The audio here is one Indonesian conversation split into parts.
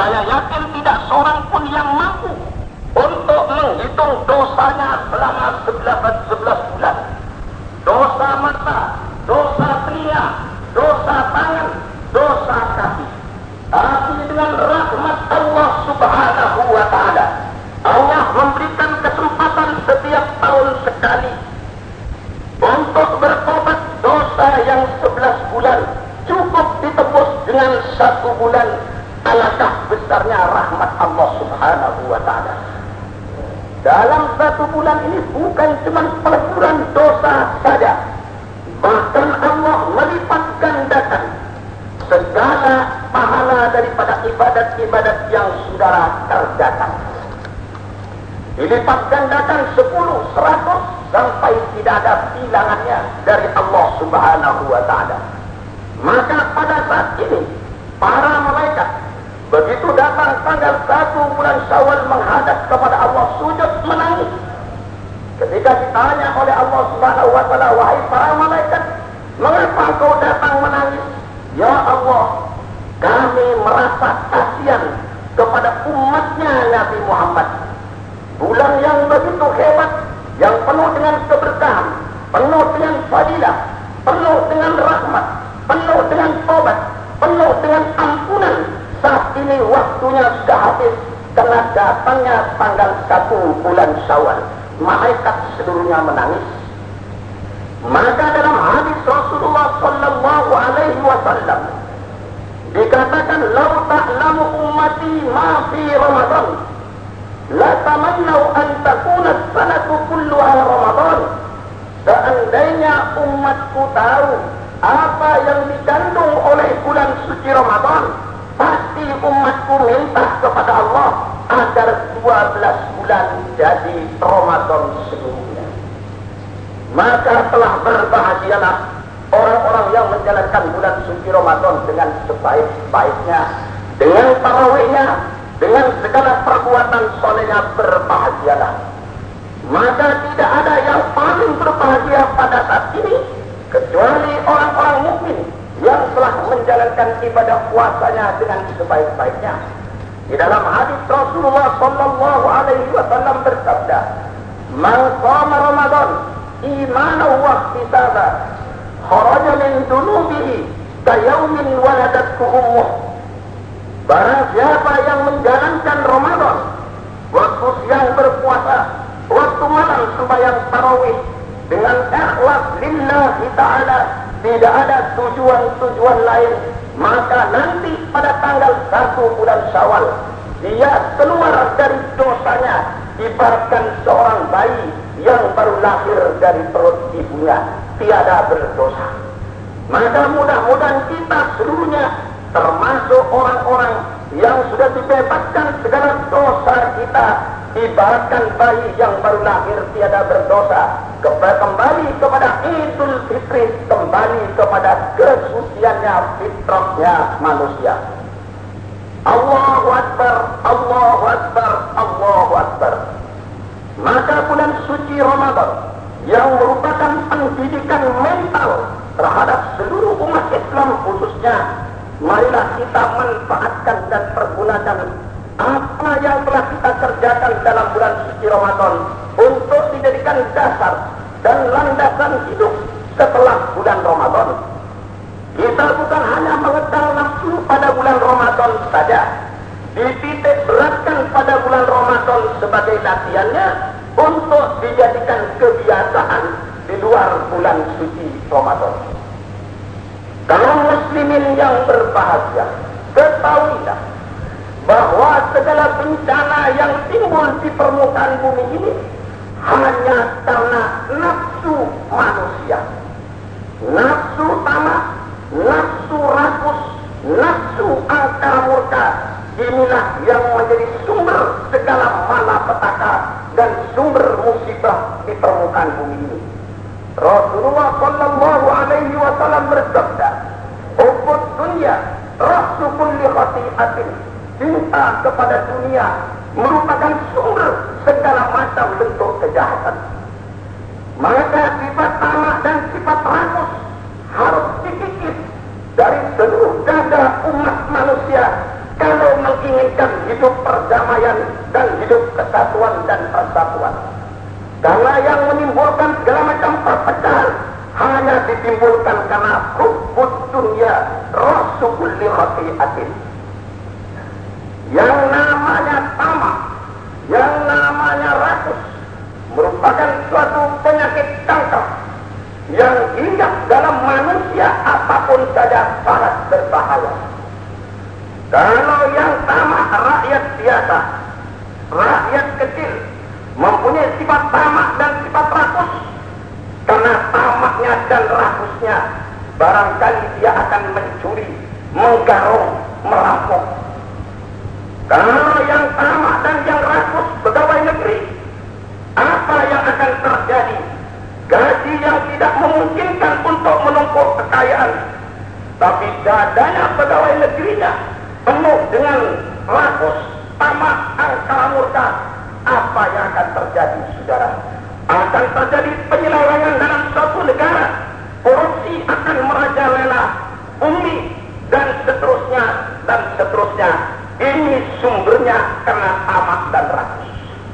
Saya yakin tidak seorang pun yang mampu untuk menghitung dosanya selama 11 bulan. Dosa mata, dosa telinga, dosa tangan, dosa kaki. Tapi dengan rahmat Allah Subhanahu wa ta'ala, Allah memberikan kesempatan setiap tahun sekali untuk bertobat. Dosa yang 11 bulan cukup ditebus dengan 1 bulan. Alangkah besarnya rahmat Allah Subhanahu wa ta'ala. Dalam 1 bulan ini bukan cuma peleburan dosa saja, bahkan Allah melipat gandakan segala pahala daripada ibadat-ibadat yang saudara kerjakan. Dilipat gandakan 10, 100 sampai tidak ada bilangannya dari Allah Subhanahu wa ta'ala. Maka pada saat ini para malaikat begitu datang tanggal 1 bulan Syawal menghadap kepada Allah, sujud menangis. Ketika ditanya oleh Allah Subhanahu wa ta'ala, wahai para malaikat, mengapa kau datang menangis? Ya Allah, kami merasa kasihan kepada umatnya Nabi Muhammad. Bulan yang begitu hebat, yang penuh dengan keberkahan, penuh dengan fadilah, penuh dengan rahmat, penuh dengan tobat, penuh dengan ampunan. Saat ini waktunya sudah habis karena datangnya tanggal 1 bulan Syawal. Malaikat seluruhnya menangis. Maka dalam hadis Rasulullah sallallahu alaihi wasallam dikatakan, "Lau ta'lamu ummati ma fi Ramadan, la tamannau an takuna sanatu kulluha Ramadan." Seandainya umatku tahu apa yang dikandung oleh bulan suci Ramadan, pasti umatku minta kepada Allah agar 12 bulan jadi Ramadan seluruhnya. Maka telah berbahagialah orang-orang yang menjalankan bulan suci Ramadan dengan sebaik-baiknya, dengan tarawihnya, dengan segala perbuatan solehnya, berbahagialah. Maka tidak ada yang paling berbahagia pada saat ini kecuali orang-orang mukmin yang telah menjalankan ibadah puasanya dengan sebaik-baiknya. Di dalam hadis Rasulullah sallallahu alaihi wasallam bersabda, "Man shoma Ramadan imanan wa ihtisaban, kharaja min dunubihi ka yaumin waladathu ummuh." Barang siapa yang menjalankan Ramadan, waktu siang berpuasa, waktu malam sembahyang tarawih dengan ikhlas lillahi ta'ala, tidak ada tujuan-tujuan lain, maka nanti pada tanggal 1 bulan Syawal dia keluar dari dosanya ibaratkan seorang bayi yang baru lahir dari perut ibunya, tiada berdosa. Maka mudah-mudahan kita seluruhnya termasuk orang-orang yang sudah dibebaskan segala dosa kita, ibaratkan bayi yang baru lahir tiada berdosa, kembali kepada Idul Fitri, kembali kepada kesuciannya, fitrahnya manusia. Allahu Akbar, Allahu Akbar, Allahu Akbar. Maka bulan suci Ramadan yang merupakan pendidikan mental terhadap seluruh umat Islam khususnya, marilah kita manfaatkan dan pergunakan apa yang telah kita kerjakan dalam bulan suci Ramadan untuk dijadikan dasar dan landasan hidup setelah bulan Ramadan. Kita bukan hanya mengejar nafsu pada bulan Ramadan saja, dititik beratkan pada bulan Ramadan sebagai latihannya untuk dijadikan kebiasaan di luar bulan suci Ramadan. Kaum muslimin yang berbahagia, ketahuilah bahwa segala bencana yang timbul di permukaan bumi ini hanya karena nafsu manusia. Nafsu tamak, nafsu rakus, nafsu angkara murka, inilah yang menjadi sumber segala malapetaka dan sumber musibah di permukaan bumi ini. Rasulullah sallallahu alaihi wasallam bersabda, "Hubbud dunya ra'su kulli khati'atin." Cinta kepada dunia merupakan sumber segala macam bentuk kejahatan. Maka sifat tamak dan sifat rakus harus dikikis dari seluruh dada umat manusia kalau menginginkan ditimbulkan karena hubbud dunya rasu kulli khati'atin. Yang namanya tamak, yang namanya rakus merupakan suatu penyakit kanker yang hinggap dalam manusia apapun saja sangat berbahaya. Kalau yang tamak rakyat biasa, rakyat kecil mempunyai sifat tamak dan sifat rakus. Karena tamaknya dan rakusnya, barangkali dia akan mencuri, menggarong, merampok. Kalau yang tamak dan yang rakus pegawai negeri, apa yang akan terjadi? Gaji yang tidak memungkinkan untuk menumpuk kekayaan, tapi dadanya pegawai negerinya penuh dengan rakus, tamak, angkara murka. Apa yang akan terjadi, saudara? Akan terjadi penyelewengan dalam suatu negara, korupsi akan merajalela bumi, dan seterusnya dan seterusnya. Ini sumbernya karena tamak dan rakus.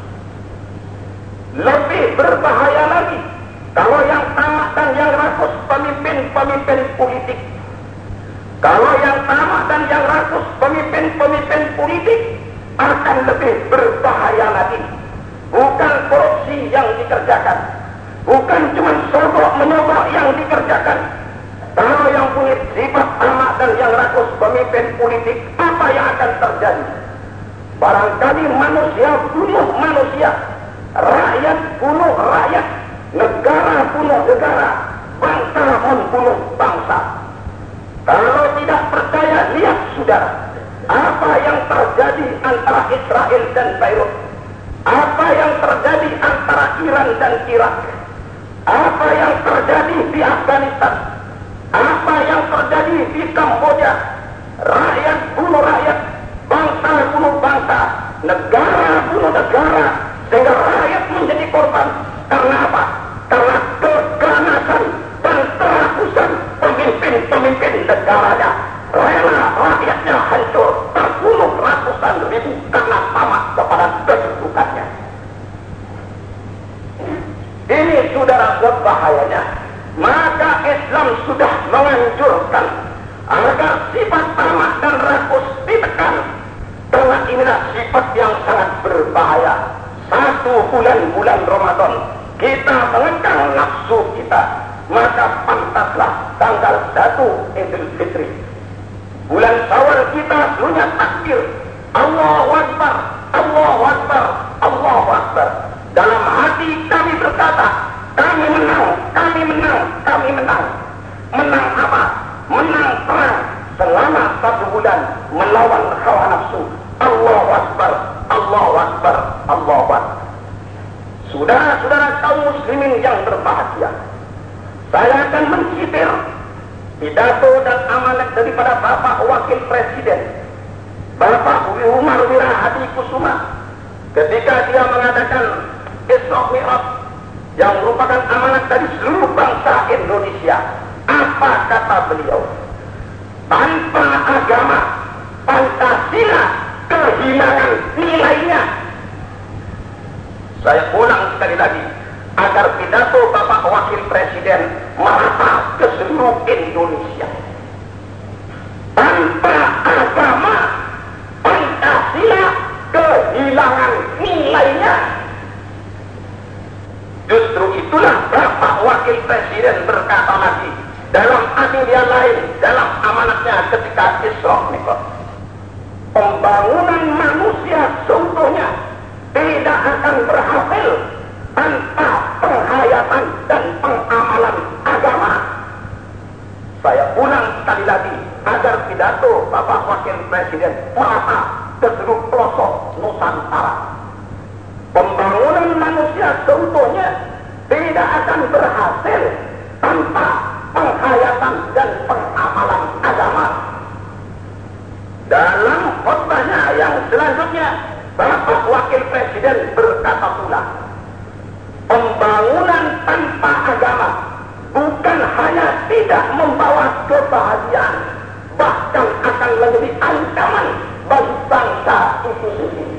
Lebih berbahaya lagi kalau yang tamak dan yang rakus pemimpin-pemimpin politik. Kalau yang tamak dan yang rakus pemimpin-pemimpin politik, akan lebih berbahaya lagi. Bukan korupsi yang dikerjakan, bukan cuma sogok menyogok yang dikerjakan. Kalau yang punya sifat tamak dan yang rakus pemimpin politik, apa yang akan terjadi? Barangkali manusia bunuh manusia, rakyat bunuh rakyat, negara bunuh negara, bangsa membunuh bangsa. Kalau tidak percaya, lihat saudara, apa yang terjadi antara Israel dan Beirut, apa yang terjadi antara Iran dan Irak, apa yang terjadi di Afghanistan, apa yang terjadi di Kamboja. Rakyat bunuh rakyat, bangsa bunuh bangsa, negara bunuh negara, sehingga rakyat menjadi korban. Karena apa? Karena keganasan dan kerakusan pemimpin-pemimpin negaranya. Rela rakyatnya hancur, terbunuh ratusan ribu karena tamak kepada kedudukannya. Ini saudara berbahayanya. Maka Islam sudah menganjurkan agar sifat tamak dan rakus ditekan. Karena inilah sifat yang sangat berbahaya. Satu bulan Ramadan kita mengekang nafsu kita, maka pantaslah tanggal 1 Idul Fitri. Bulan Syawal kita seluruhnya takbir, Allahu Akbar, Allahu Akbar, Allahu Akbar. Dalam hati kami berkata, kami menang, kami menang, kami menang. Menang apa? Menang perang selama 1 bulan melawan hawa nafsu. Allahu Akbar, Allahu Akbar, Allahu Akbar. Saudara-saudara kaum muslimin yang berbahagia, saya akan mensitir pidato dan amanat daripada Bapak Wakil Presiden, Bapak Umar Wirahadi Kusuma, ketika dia mengadakan Isra Mi'raj yang merupakan amanat dari seluruh bangsa Indonesia. Apa kata beliau? Tanpa agama, Pancasila kehilangan nilainya. Saya ulang sekali lagi, agar pidato Bapak Wakil Presiden merata ke seluruh Indonesia. Tanpa agama, Pancasila kehilangan nilainya. Justru itulah Bapak Wakil Presiden berkata lagi dalam anugerah lain, dalam amanatnya ketika Isra Mi'raj, pembangunan manusia seutuhnya tidak akan berhasil tanpa penghayatan dan pengamalan agama. Saya ulang sekali lagi agar pidato Bapak Wakil Presiden merata ke seluruh pelosok Nusantara. Pembangunan manusia seutuhnya tidak akan berhasil tanpa penghayatan dan pengamalan agama. Dalam khutbahnya yang selanjutnya, Bapak Wakil Presiden berkata pula, pembangunan tanpa agama bukan hanya tidak membawa kebahagiaan, bahkan akan menjadi ancaman bagi bangsa itu sendiri.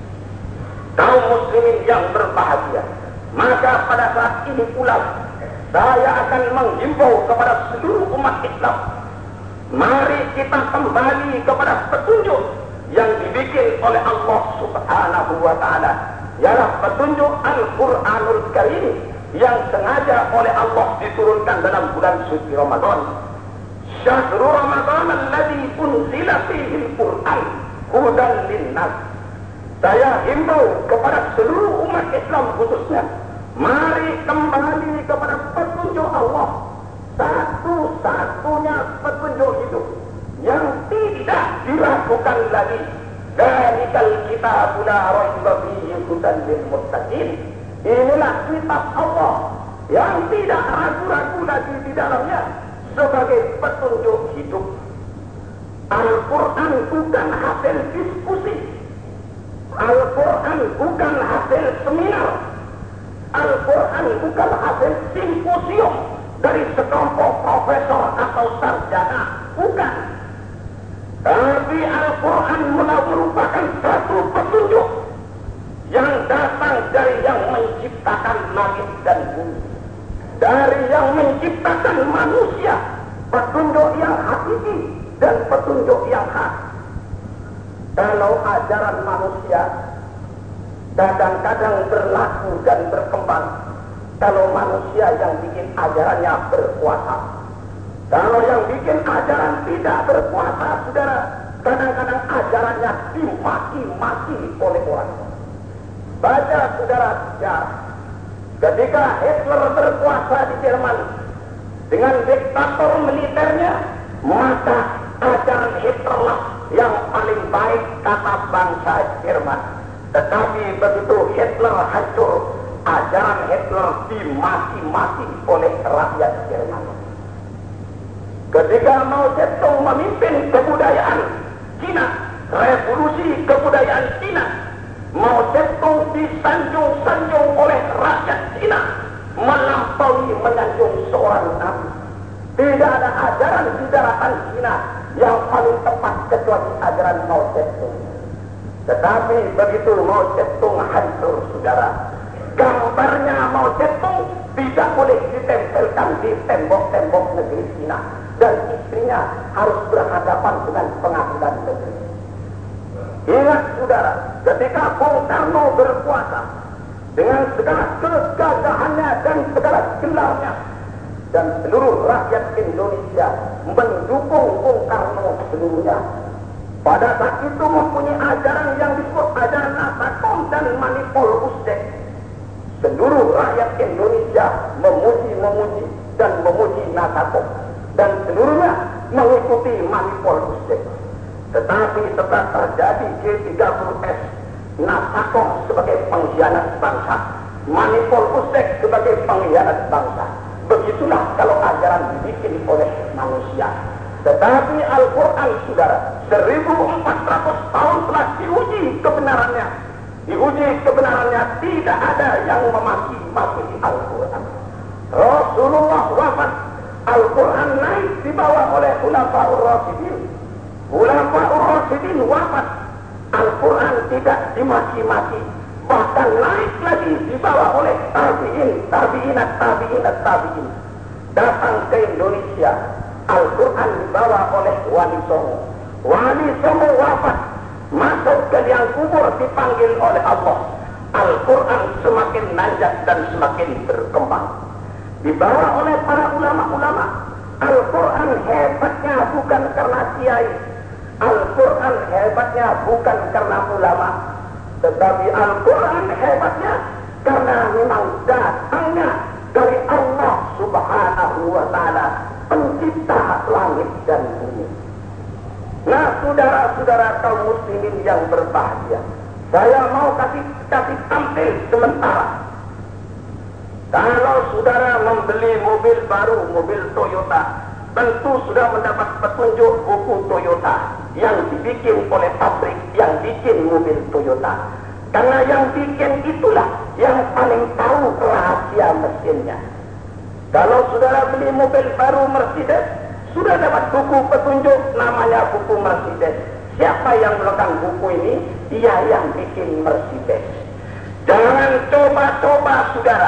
Kaum muslimin yang berbahagia, maka pada saat ini pula saya akan menghimbau kepada seluruh umat Islam, mari kita kembali kepada petunjuk yang dibikin oleh Allah Subhanahu wa Ta'ala, ialah petunjuk Al-Quranul Karim yang sengaja oleh Allah diturunkan dalam bulan suci Ramadan. Syahrul Ramadan alladzi unzila fihi al-Qur'an hudan linnas. Saya himbau kepada seluruh umat Islam khususnya, mari kembali kepada petunjuk Allah, satu-satunya petunjuk hidup yang tidak diragukan lagi. Dzalikal kitabul la raiba fihi hudan lil muttaqin. Inilah kitab Allah yang tidak ragu-ragu lagi di dalamnya sebagai petunjuk hidup. Al-Quran bukan hasil diskusi, Al-Quran bukan hasil seminar, Al-Quran bukan hasil simposium dari sekelompok profesor atau sarjana, bukan. Tapi Al-Quran merupakan satu petunjuk yang datang dari yang menciptakan langit dan bumi, dari yang menciptakan manusia, petunjuk yang hakiki dan petunjuk yang hak. Kalau ajaran manusia kadang-kadang berlaku dan berkembang, kalau manusia yang bikin ajarannya berkuasa. Kalau yang bikin ajaran tidak berkuasa, saudara, kadang-kadang ajarannya dimaki-maki oleh orang. Baca saudara sejarah, ketika Hitler berkuasa di Jerman dengan diktator militernya, maka ajaran Hitlerlah yang paling baik kata bangsa Jerman. Tetapi begitu Hitler hancur, ajaran Hitler dimaki-maki oleh rakyat Jerman. Ketika Mao Zedong memimpin kebudayaan Cina, revolusi kebudayaan Cina, Mao Zedong disanjung-sanjung oleh rakyat Cina melampaui menyanjung seorang nabi. Tidak ada ajaran di daratan Cina yang paling tepat kecuali ajaran Mao Zedong. Tetapi begitu Mao Zedong hancur, saudara, gambarnya Mao Zedong tidak boleh ditempelkan di tembok-tembok negeri Cina, dan istrinya harus berhadapan dengan pengadilan negeri. Ingat saudara, ketika Bung Karno berkuasa dengan segala kegagahannya dan segala gelarnya, dan seluruh rakyat Indonesia mendukung Bung Karno seluruhnya, pada saat itu mempunyai ajaran yang disebut ajaran Nasakom dan Manipol Uzbek. Seluruh rakyat Indonesia memuji dan memuji Nasakom, dan seluruhnya mengikuti Manipol Uzbek. Tetapi setelah terjadi G30S, Nasakom sebagai pengkhianat bangsa, Manipol Uzbek sebagai pengkhianat bangsa. Begitulah kalau ajaran dibikin oleh manusia. Tetapi Al-Quran, saudara, 1400 tahun telah diuji kebenarannya. Diuji kebenarannya, tidak ada yang memaki-maki Al-Quran. Rasulullah wafat, Al-Quran naik dibawa oleh Khulafaur Rasyidin. Khulafaur Rasyidin wafat, Al-Quran tidak dimaki-maki, bahkan naik lagi dibawa oleh tabi'in. Datang ke Indonesia, Al-Quran dibawa oleh Wali Songo. Wali Songo wafat, masuk ke liang kubur, dipanggil oleh Allah. Al-Quran semakin nanjak dan semakin berkembang, dibawa oleh para ulama-ulama. Al-Quran hebatnya bukan karena kiai, Al-Quran hebatnya bukan karena ulama, tetapi Al-Quran hebatnya karena memang datangnya dari Allah Subhanahu wa Ta'ala, pencipta langit dan bumi. Nah, saudara-saudara kaum muslimin yang berbahagia, saya mau kasih tampil sementara. Kalau saudara membeli mobil baru, mobil Toyota, tentu sudah mendapat petunjuk buku Toyota yang dibikin oleh pabrik yang bikin mobil Toyota. Karena yang bikin itulah yang paling tahu rahasia mesinnya. Kalau saudara beli mobil baru Mercedes, sudah dapat buku petunjuk namanya buku Mercedes. Siapa yang melakukan buku ini? Dia yang bikin Mercedes. Jangan coba-coba saudara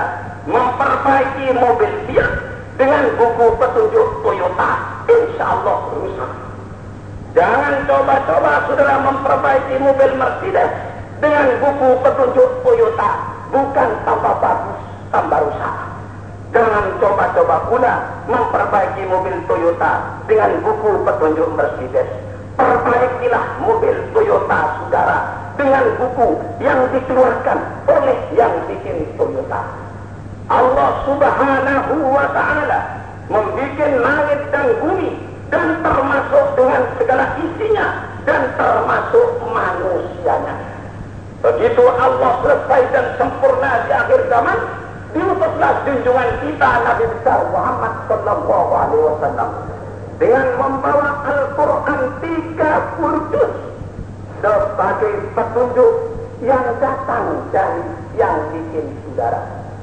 memperbaiki mobil Fiat dengan buku petunjuk Toyota, insya Allah rusak. Jangan coba-coba saudara memperbaiki mobil Mercedes dengan buku petunjuk Toyota, bukan tambah bagus, tambah rusak. Jangan coba-coba pula memperbaiki mobil Toyota dengan buku petunjuk Mercedes. Perbaikilah mobil Toyota saudara dengan buku yang dikeluarkan oleh yang bikin Toyota. Allah Subhanahu wa ta'ala membuat langit dan bumi dan termasuk dengan segala isinya dan termasuk manusianya. Begitu Allah selesai dan sempurna di akhir zaman, diutuslah junjungan kita Nabi besar Muhammad sallallahu alaihi wasallam dengan membawa Al-Quran 30 juz sebagai petunjuk yang datang dari yang bikin saudara.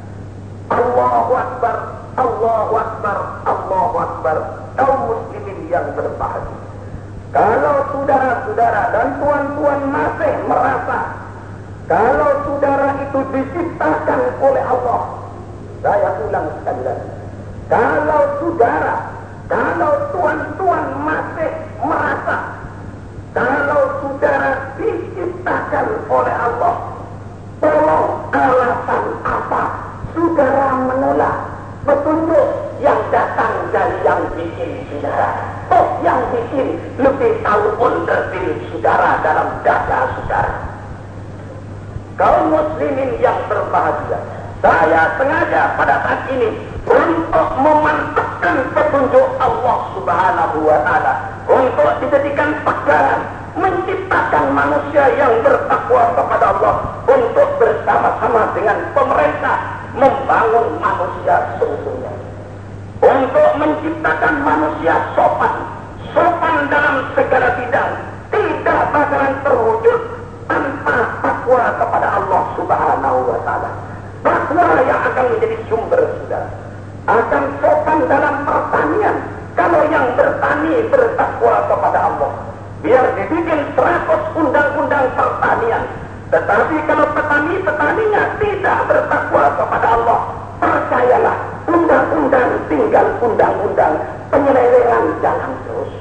Allahu Akbar, Allahu Akbar, Allahu Akbar, kaum muslimin yang berbahagia. Kalau saudara-saudara dan tuan-tuan masih merasa kalau saudara itu diciptakan oleh Allah, saya ulang sekali lagi, kalau saudara, kalau tuan-tuan masih merasa kalau saudara diciptakan oleh Allah, tolong alasan apa saudara menolak petunjuk yang datang dari yang bikin saudara? Oh, yang bikin lebih tahu onderdil saudara dalam dada saudara. Kaum muslimin yang berbahagia, saya sengaja pada saat ini untuk memantapkan petunjuk Allah Subhanahu wa ta'ala untuk dijadikan pegangan menciptakan manusia yang bertakwa kepada Allah untuk bersama-sama dengan pemerintah membangun manusia seutuhnya, untuk menciptakan manusia sopan dalam segala bidang, tidak bakalan terwujud tanpa takwa kepada Allah Subhanahu wa ta'ala. Takwa yang akan menjadi sumber saudara. Akan sopan dalam pertanian kalau yang bertani bertakwa kepada Allah. Biar dibikin 100 undang-undang pertanian, tetapi kalau petaninya tidak bertakwa kepada Allah, percayalah undang-undang tinggal undang-undang, penyelewengan jalan terus.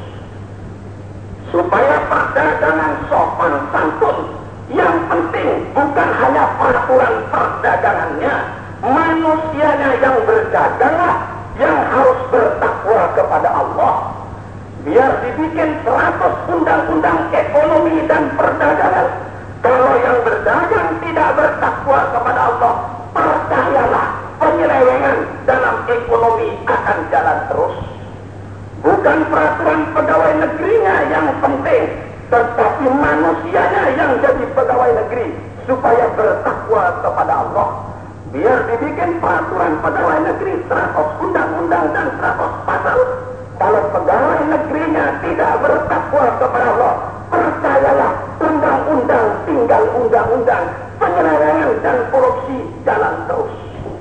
Supaya perdagangan sopan santun, yang penting bukan hanya peraturan perdagangannya, manusianya yang berdaganglah yang harus bertakwa kepada Allah. Biar dibikin 100 undang-undang ekonomi dan perdagangan, kalau yang berdagang tidak bertakwa kepada Allah, percayalah penyelewengan dalam ekonomi akan jalan terus. Bukan peraturan pegawai negerinya yang penting, tetapi manusianya yang jadi pegawai negeri supaya bertakwa kepada Allah. Biar dibikin peraturan pegawai negeri 100 undang-undang dan 100 pasal, kalau pegawai negerinya tidak bertakwa kepada Allah, percayalah undang-undang tinggal undang-undang, penyelewengan dan korupsi jalan terus.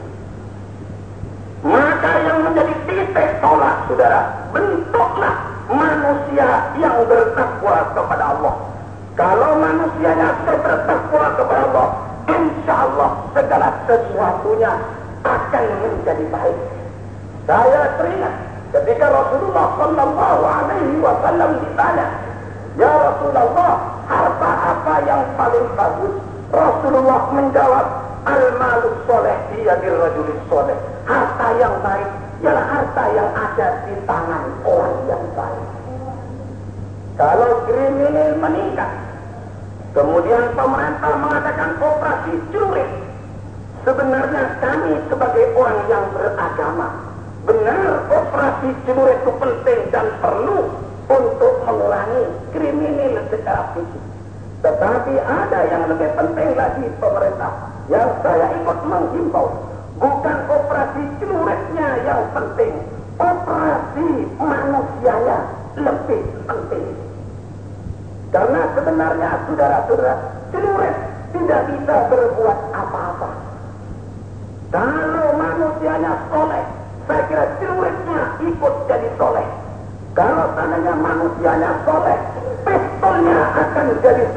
Maka yang menjadi titik tolak saudara, bentuklah manusia yang bertakwa kepada Allah. Kalau manusianya bertakwa kepada Allah, insya Allah segala sesuatunya akan menjadi baik. Saya teringat ketika Rasulullah sallallahu alaihi wasallam ditanya, "Ya Rasulullah, harta apa yang paling bagus?" Rasulullah menjawab, "Al-malus soleh biyadir rajulis soleh." Harta yang baik ialah harta yang ada di tangan orang yang baik. Kalau kriminal meningkat, kemudian pemerintah mengadakan operasi celurit, sebenarnya kami sebagai orang yang beragama, benar operasi celurit itu penting dan perlu untuk mengurangi kriminal secara fisik. Tetapi ada yang lebih penting lagi pemerintah, yang saya ikut menghimbau, bukan operasi celuritnya yang penting, operasi manusianya lebih penting. Karena sebenarnya saudara-saudara, celurit tidak bisa berbuat apa-apa. Kalau manusianya soleh, saya kira celuritnya ikut jadi soleh. Kalau seandainya manusianya soleh, pistolnya akan jadi soleh.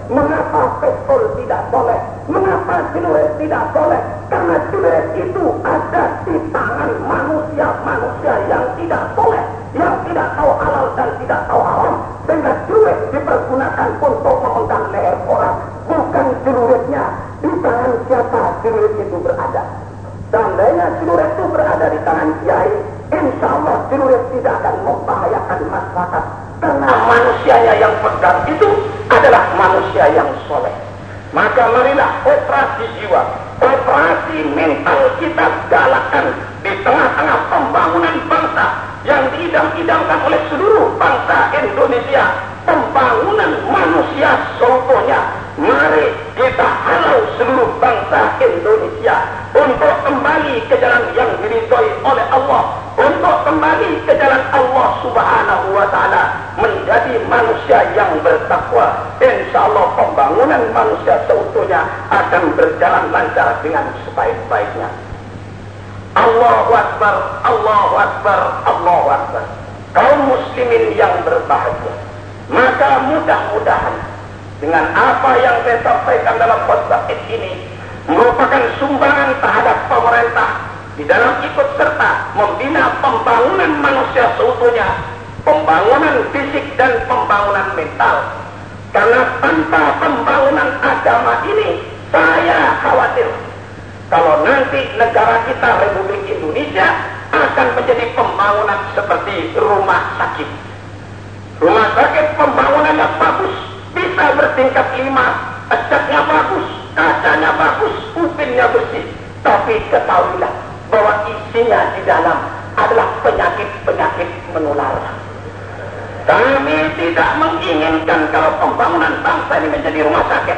Mengapa pistol tidak boleh? Mengapa celurit tidak boleh? Karena celurit itu ada di tangan manusia-manusia yang tidak boleh, yang tidak tahu halal dan tidak tahu haram. Sehingga celurit dipergunakan untuk memenggang leher orang, bukan celuritnya di tangan siapa celurit itu berada. Seandainya celurit itu berada di tangan kiai, insya Allah celurit tidak akan membahayakan masyarakat. Karena manusianya yang pegang itu adalah manusia yang soleh. Maka marilah operasi jiwa, operasi mental kita galakkan di tengah-tengah pembangunan bangsa yang diidam-idamkan oleh seluruh bangsa Indonesia. Pembangunan manusia seutuhnya. Mari kita halau seluruh bangsa Indonesia untuk kembali ke jalan yang diridhoi oleh Allah, untuk kembali ke jalan Allah Subhanahu wa Ta'ala, menjadi manusia yang bertakwa. Insya Allah pembangunan manusia seutuhnya akan berjalan lancar dengan sebaik-baiknya. Allahu Akbar, Allahu Akbar, Allahu Akbar. Kaum muslimin yang berbahagia, maka mudah-mudahan dengan apa yang saya sampaikan dalam khutbah ini merupakan sumbangan terhadap pemerintah di dalam ikut serta membina pembangunan manusia seutuhnya, pembangunan fisik dan pembangunan mental. Karena tanpa pembangunan agama ini, saya khawatir kalau nanti negara kita Republik Indonesia akan menjadi pembangunan seperti rumah sakit. Rumah sakit pembangunannya bagus, bisa bertingkat 5, catnya bagus, kacanya bagus, upinnya bersih. Tapi ketahuilah bahwa isinya di dalam adalah penyakit-penyakit menular. Kami tidak menginginkan kalau pembangunan bangsa ini menjadi rumah sakit.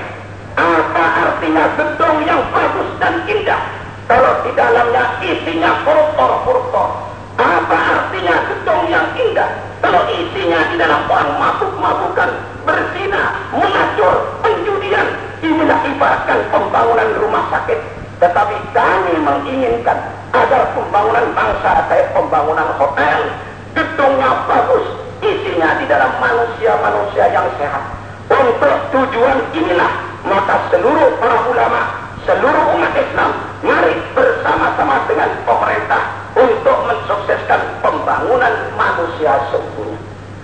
Apa artinya gedung yang bagus dan indah kalau di dalamnya isinya koruptor-koruptor? Apa artinya gedung yang indah kalau isinya di dalam orang mabuk-mabukan, berzina, melacur, penjudian? Inilah ibaratkan pembangunan rumah sakit. Tetapi kami menginginkan agar pembangunan bangsa kayak pembangunan hotel, gedungnya bagus, isinya di dalam manusia-manusia yang sehat. Untuk tujuan inilah maka seluruh para ulama, seluruh umat Islam, mari bersama-sama dengan pemerintah untuk mensukseskan pembangunan manusia seutuhnya.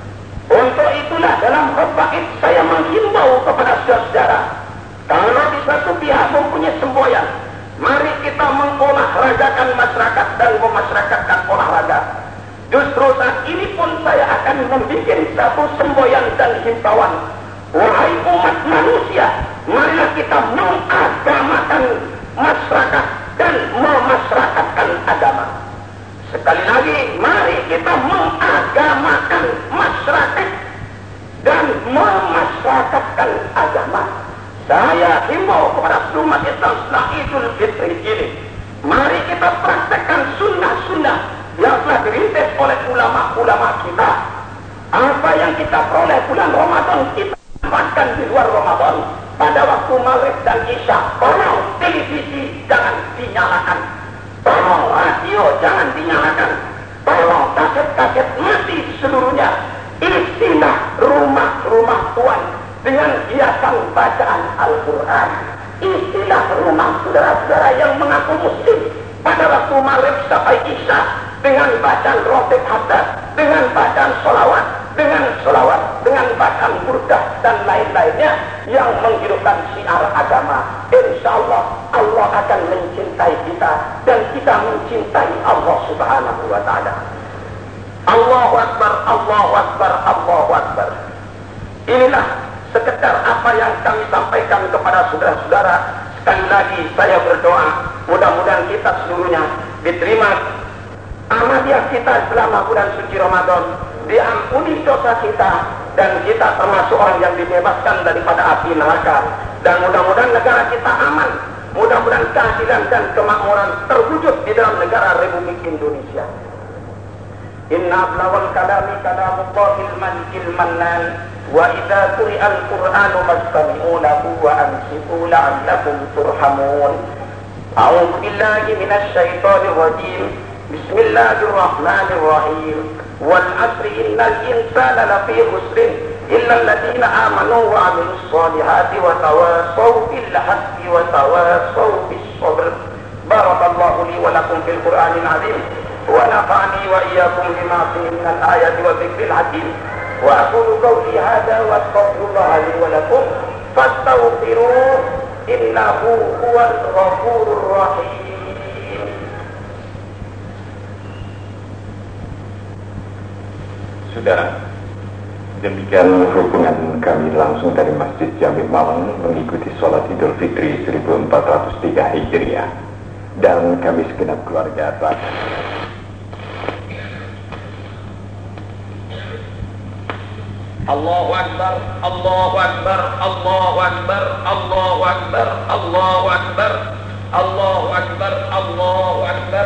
Untuk itulah dalam khutbah ini saya menghimbau kepada saudara-saudara, kalau di satu pihak mempunyai semboyan, mari kita mengolahragakan masyarakat dan memasyarakatkan olahraga. Justru saat ini pun saya akan membuat satu semboyan dan himbauan. Wahai umat manusia, marilah kita mengagamakan masyarakat dan memasyarakatkan agama. Sekali lagi, mari kita mengagamakan masyarakat dan memasyarakatkan agama. Saya himbau kepada umat Islam setelah Idul Fitri ini, mari kita praktekkan sunnah-sunnah yang telah dirintis oleh ulama-ulama kita. Apa yang kita peroleh bulan Ramadan kita bahkan di luar Ramadan pada waktu maghrib dan isya. Tolong televisi jangan dinyalakan, tolong radio jangan dinyalakan, tolong kaset-kaset mati seluruhnya. Isilah rumah-rumah Tuhan dengan hiasan bacaan Al-Quran. Isilah rumah saudara-saudara yang mengaku muslim pada waktu maghrib sampai isya dengan bacaan rotib hadas, dengan bacaan solawat, dengan bacaan burdah dan lain-lainnya yang menghidupkan syiar agama. Insya Allah Allah akan mencintai kita dan kita mencintai Allah Subhanahu wa Ta'ala. Allahu Akbar, Allahu Akbar, Allahu Akbar. Inilah sekedar apa yang kami sampaikan kepada saudara-saudara. Sekali lagi saya berdoa mudah-mudahan kita seluruhnya diterima amaliyah kita selama bulan suci Ramadan, diampuni dosa kita, dan kita termasuk orang yang dibebaskan daripada api neraka. Dan mudah-mudahan negara kita aman, mudah-mudahan keadilan dan kemakmuran terwujud di dalam negara Republik Indonesia. Inna ablawal kalami kalamullahil malikil mannan, wa idza quri'al qur'anu fastami'u lahu wa ansitu la'allakum turhamun. A'udzu billahi minasy syaithanir rajim. Bismillahirrahmanirrahim. Wal 'asri innal insana lafi khusrin illal ladzina amanu wa 'amilus sholihati wa tawassaw bil haqqi wa tawassaw bis sabr. Barakallahu li wa lakum fil Qur'anil 'azim wa nafa'ani wa iyyakum bima fihi minal ayati wa dzikril hakim. Wa aqulu qawli hadza wa astaghfirullaha li wa lakum fastaghfiruhu innahu huwal ghafurur rahim. Saudara, demikian hubungan kami langsung dari Masjid Jami Malang mengikuti sholat Idul Fitri 1403 Hijriah, dan kami segenap keluarga telah Allahu Akbar, Allahu Akbar, Allahu Akbar, Allahu Akbar, Allahu Akbar, Allahu Akbar, Allahu Akbar.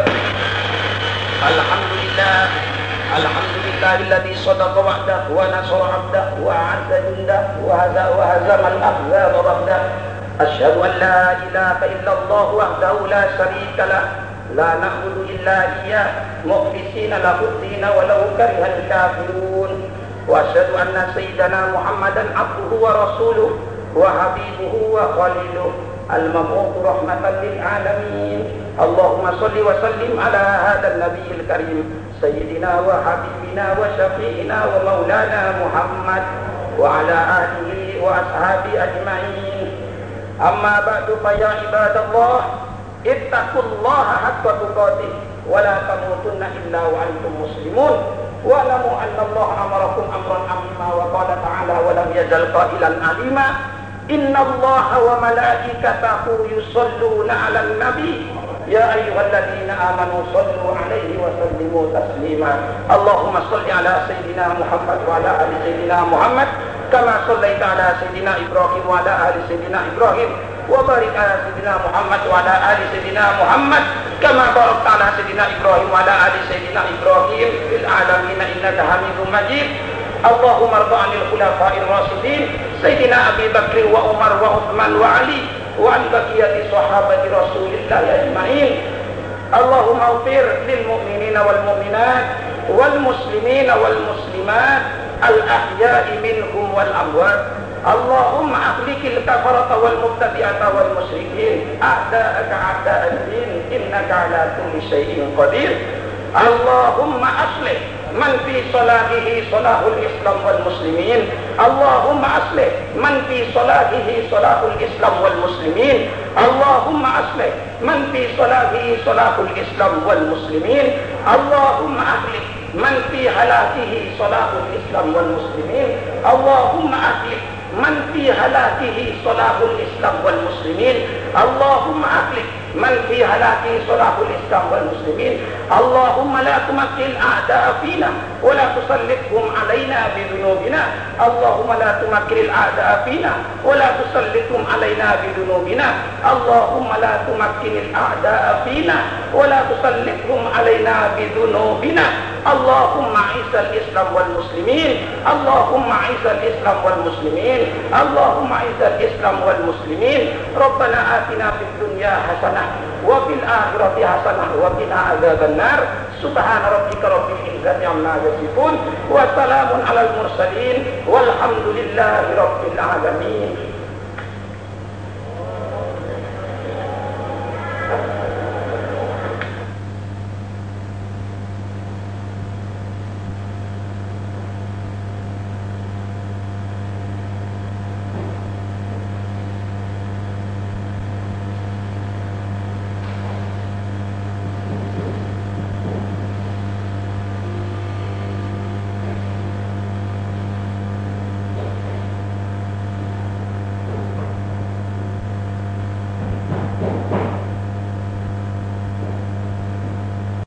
Alhamdulillah, alhamdulillahilladzi shadaqa wa'dahu wa nasara 'abdahu wa 'azza jundahu wa hazama al-ahzaba wahdah. Asyhadu an la ilaha illallah wahdahu la syarika lah, la na'budu illa iyyah, mukhlisina lahu ad-din wa law karihal kafirun. Wa asyhadu anna sayyidana Muhammadan 'abduhu wa rasuluhu wa habibuhu wa khaliluhu al-mab'uts rahmatan lil alamin. Allahumma shalli wa sallim ala hadzal nabiyil karim sayyidina wa habibina wa syafi'ina wa maulana Muhammad wa ala alihi wa ashabi ajma'in. Amma ba'du fa ya ibadallah ittaqullaha haqqa tuqatih wa la tamutunna illa wa antum muslimun. Wa'lamu anna Allah amarakum amran 'azima wa qala ta'ala wa lam yazal qailan 'alima inna Allah wa malaikatahu yusalluna 'alan nabi ya ayyuhalladzina amanu sallu 'alaihi wa sallimu taslima. Allahumma shalli 'ala sayyidina Muhammad wa 'ala ali sayyidina Muhammad kama shallaita 'ala sayyidina Ibrahim wa 'ala ali sayyidina Ibrahim wa barik 'ala sayyidina Muhammad wa 'ala ali sayyidina Muhammad kama barakta 'ala sayyidina Ibrahim wa 'ala ali sayyidina Ibrahim fil 'alamin innaka Hamidum Majid. Allahumma arda 'anil khulafa'ir rasyidin sayyidina Abi Bakr wa Umar wa Utsman wa Ali wa an baqiyati sahabati Rasulillah ajma'in. Allahumma ighfir lil mu'minina wal mu'minat wal muslimina wal muslimat al ahya'i minhum wal amwat. Allahumma akhlikil kafarata wal mubtadi'ata wal musyrikin a'da'aka a'da'ad-din innaka 'ala kulli syai'in qadir. Allahumma aslih man fi salahihi salahul Islam wal muslimin. Allahumma aslih man fi salahihi salahul Islam wal muslimin. Allahumma aslih man fi salahihi salahul Islam wal muslimin. Allahumma ahlih man fi halakihi salahul Islam wal muslimin. Allahumma ahlih man fi halakihi salahul Islam wal muslimin. Allahumma ahlih man fi halakihi salahul Islam wal muslimin. Allahumma la tumakkil a'da'a fina wa la tusallithum alaina bidunubina. Allahumma la tumakkil a'da'a fina wa la tusallithum alaina bidunubina. Allahumma la tumakkil a'da'a fina wa la tusallithum alaina bidunubina. Allahumma 'izzal Islam wal muslimin. Allahumma 'izzal Islam wal muslimin. Allahumma 'izzal Islam wal muslimin. Rabbana atina fid dunya hasanah wa fil akhirati hasanah wa qina adzabannar. Subhana rabbika rabbil izzati amma yasifun wa salamun alal mursalin walhamdulillahi rabbil alamin.